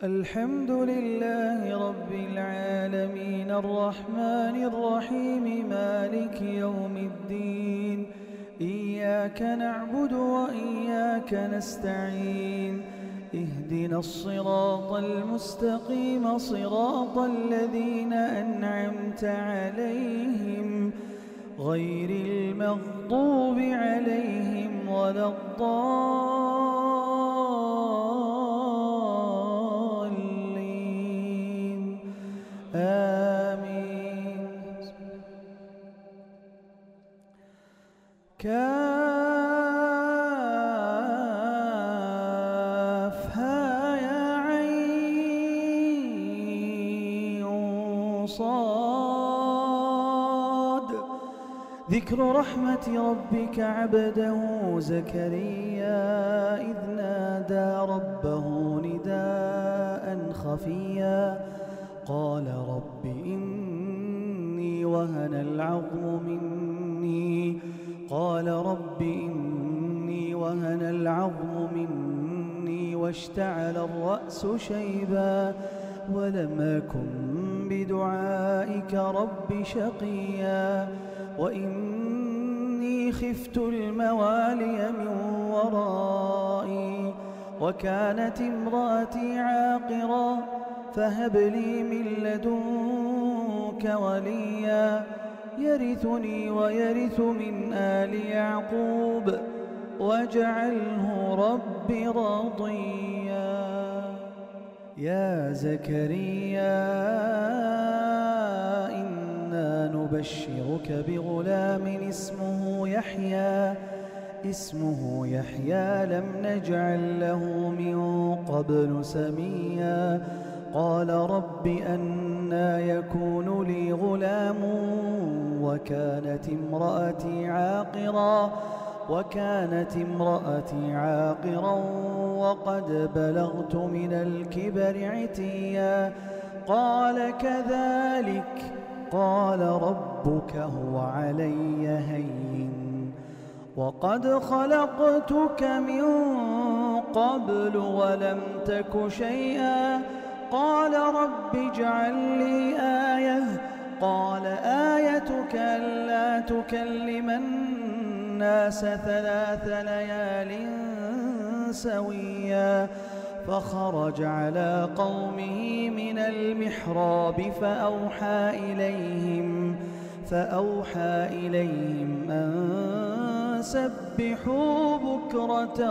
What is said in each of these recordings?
الحمد لله رب العالمين الرحمن الرحيم مالك يوم الدين إياك نعبد وإياك نستعين اهدنا الصراط المستقيم صراط الذين أنعمت عليهم غير المغضوب عليهم ولا الضالين آمين. كافها يا عين صاد ذكر رحمة ربك عبده زكريا إذ نادى ربه نداء خفيا قال رب إني وهن العظم مني واشتعل الرأس شيبا ولم أكن بدعائك رب شقيا وإني خفت الموالي من ورائي وكانت امرأتي عاقرا فهب لي من لدنك وليا يرثني ويرث من آل يعقوب واجعله رب رضيا. يا زكريا إنا نبشرك بغلام اسمه يحيى لم نجعل له من قبل سميا قال رب أنى يكون لي غلام وكانت امرأتي عاقرا وقد بلغت من الكبر عتيا قال كذلك قال ربك هو علي هين وقد خلقتك من قبل ولم تك شيئا قال رب اجعل لي آية قال آيتك ألا تكلم الناس 3 ليال سويا فخرج على قومه من المحراب فأوحى إليهم أن سبحوا بكرة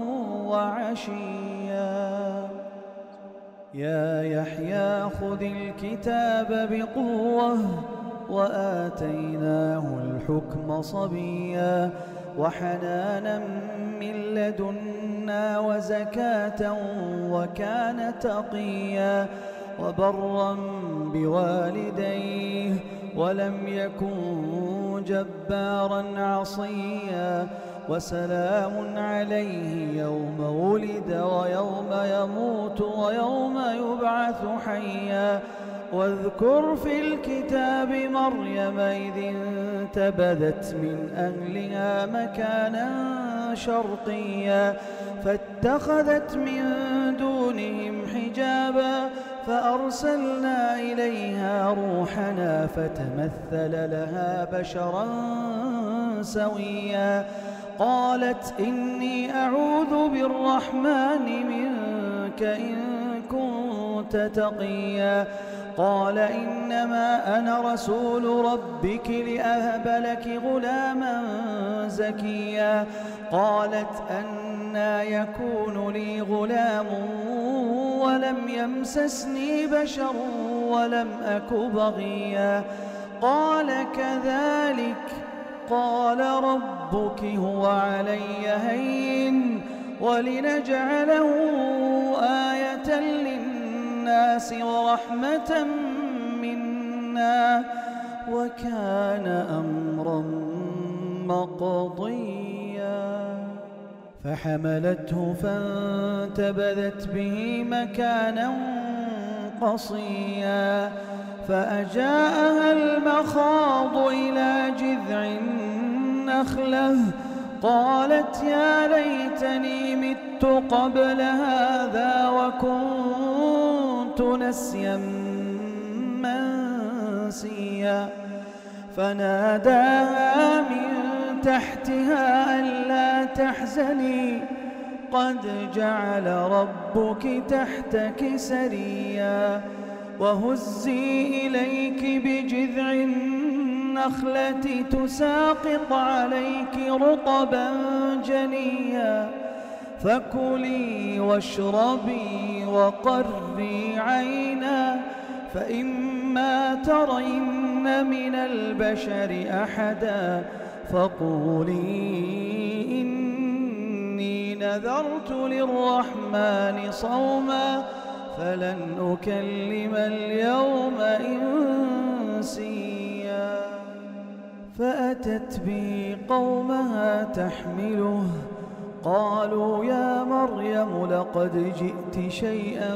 وعشيا. يا يحيى خذ الكتاب بقوة وآتيناه الحكم صبيا وحنانا من لدنا وزكاة وكان تقيا وبرا بوالديه ولم يكن جبارا عصيا وسلام عليه يوم ولد ويوم يموت ويوم يبعث حيا واذكر في الكتاب مريم إذ انتبذت من أهلها مكانا شرقيا فاتخذت من دونهم حجابا فأرسلنا إليها روحنا فتمثل لها بشرا سويا قالت إني أعوذ بالرحمن منك إن كنت تقيا قال إنما أنا رسول ربك لأهب لك غلاما زكيا قالت أنى يكون لي غلام ولم يمسسني بشر ولم أك بغيا قال كذلك قال ربك هو علي هين ولنجعله آية للناس ورحمة منا وكان أمرا مقضيا فحملته فانتبذت به مكانا قصيا فأجاءها المخاض إلى جذع النخلة قالت يا ليتني مت قبل هذا وكنت نسيا منسيا فناداها من تحتها ألا تحزني قد جعل ربك تحتك سريا وهزي إليك بجذع النخلة تساقط عليك رطبا جنيا فكلي واشربي وقري عينا فإما ترين من البشر أحدا فقولي إني نذرت للرحمن صوما فلن أكلم اليوم إنسيا فأتت به قومها تحمله قالوا يا مريم لقد جئت شيئا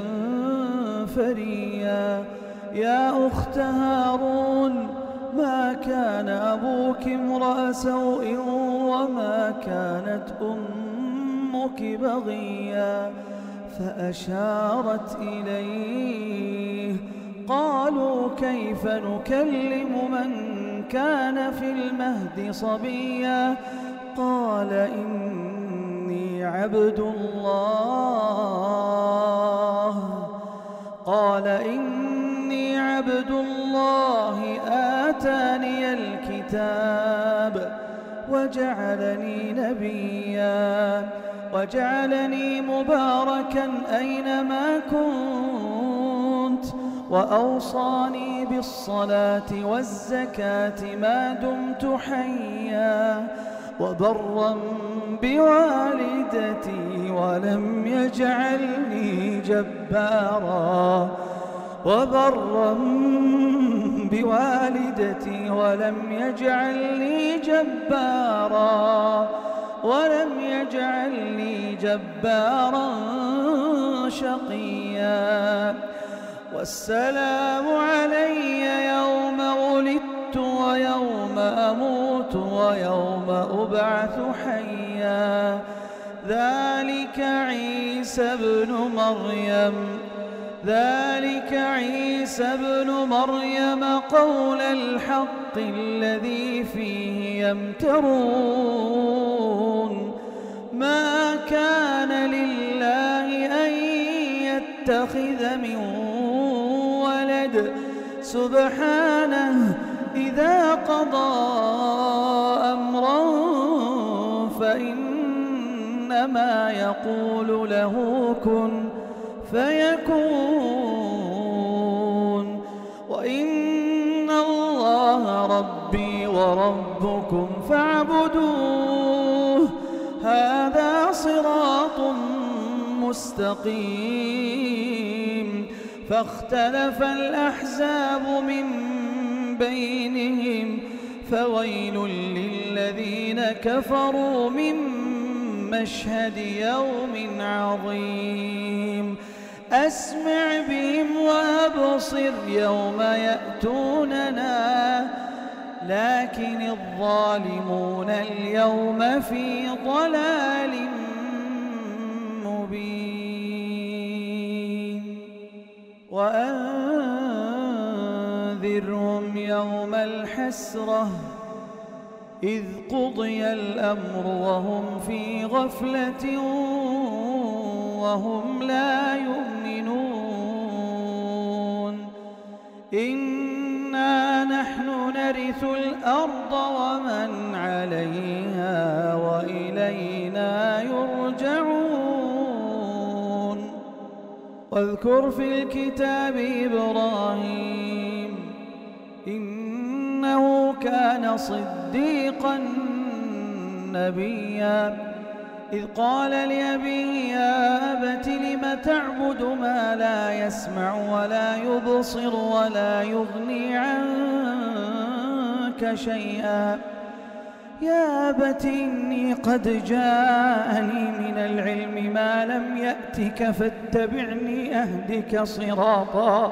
فريا يا أخت هارون ما كان أبوك امرأ سوء وما كانت أمك بغيا فأشارت إليه قالوا كيف نكلم من كان في المهد صبيا قال إني عبد الله آتاني الكتاب وجعلني نبيا وجعلني مباركا أينما كنت وأوصاني بالصلاة والزكاة ما دمت حيا وبرا بوالدتي ولم يجعلني جبارا شقيا والسلام علي يوم ولدت ويوم أموت ويوم أبعث حيا ذلك عيسى ابن مريم قول الحق الذي فيه يمترون ما كان لله أن يتخذ من ولد سبحانه إذا قضى أمرا فإنما يقول له كن فيكون وإن الله ربي وربكم فاعبدوه هذا صراط مستقيم فاختلف الأحزاب من بينهم فويل للذين كفروا من مشهد يوم عظيم أسمع بهم وأبصر يوم يأتوننا لكن الظالمون اليوم في ضلال مبين وأنذرهم يوم الحسرة إذ قضي الأمر وهم في غفلة وهم لا يؤمنون إنا نحن نرث الأرض ومن عليها وإلينا يرجعون واذكر في الكتاب إبراهيم إنه كان صديقا نبيا إذ قال لأبيه يا أبت لم تعبد ما لا يسمع ولا يبصر ولا يغني عنك شيئا يا أبت إني قد جاءني من العلم ما لم يأتك فاتبعني أهدك صراطا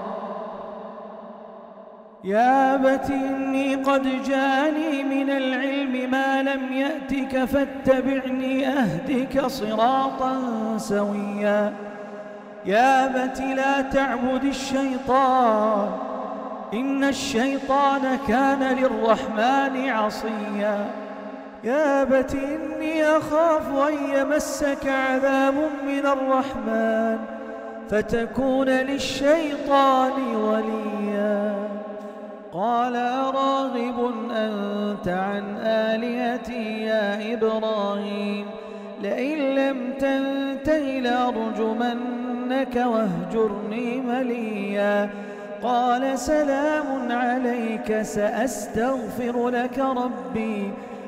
يا أبت إني قد جاءني من العلم ما لم يأتك فاتبعني أهدك صراطا سويا يا أبت لا تعبد الشيطان إن الشيطان كان للرحمن عصيا. يا أبت إني أخاف أن يمسك عذاب من الرحمن فتكون للشيطان وليا. قال أراغب أنت عن آلهتي يا إبراهيم لئن لم تنته لأرجمنك واهجرني مليا. قال سلام عليك سأستغفر لك ربي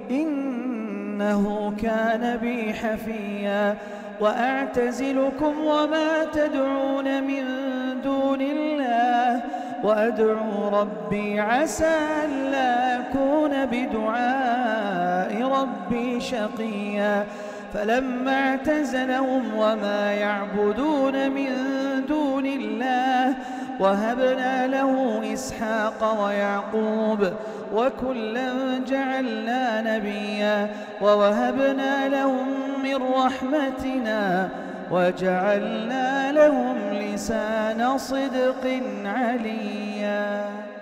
إنه كان بي حفيا. وأعتزلكم وما تدعون من دون الله وأدعو ربي عسى ألا أكون بدعاء ربي شقيا. فلما اعتزلهم وما يعبدون من دون الله وهبنا له إسحاق ويعقوب وكلا جعلنا نبيا ووهبنا لهم من رحمتنا وجعلنا لهم لسان صدق عليا.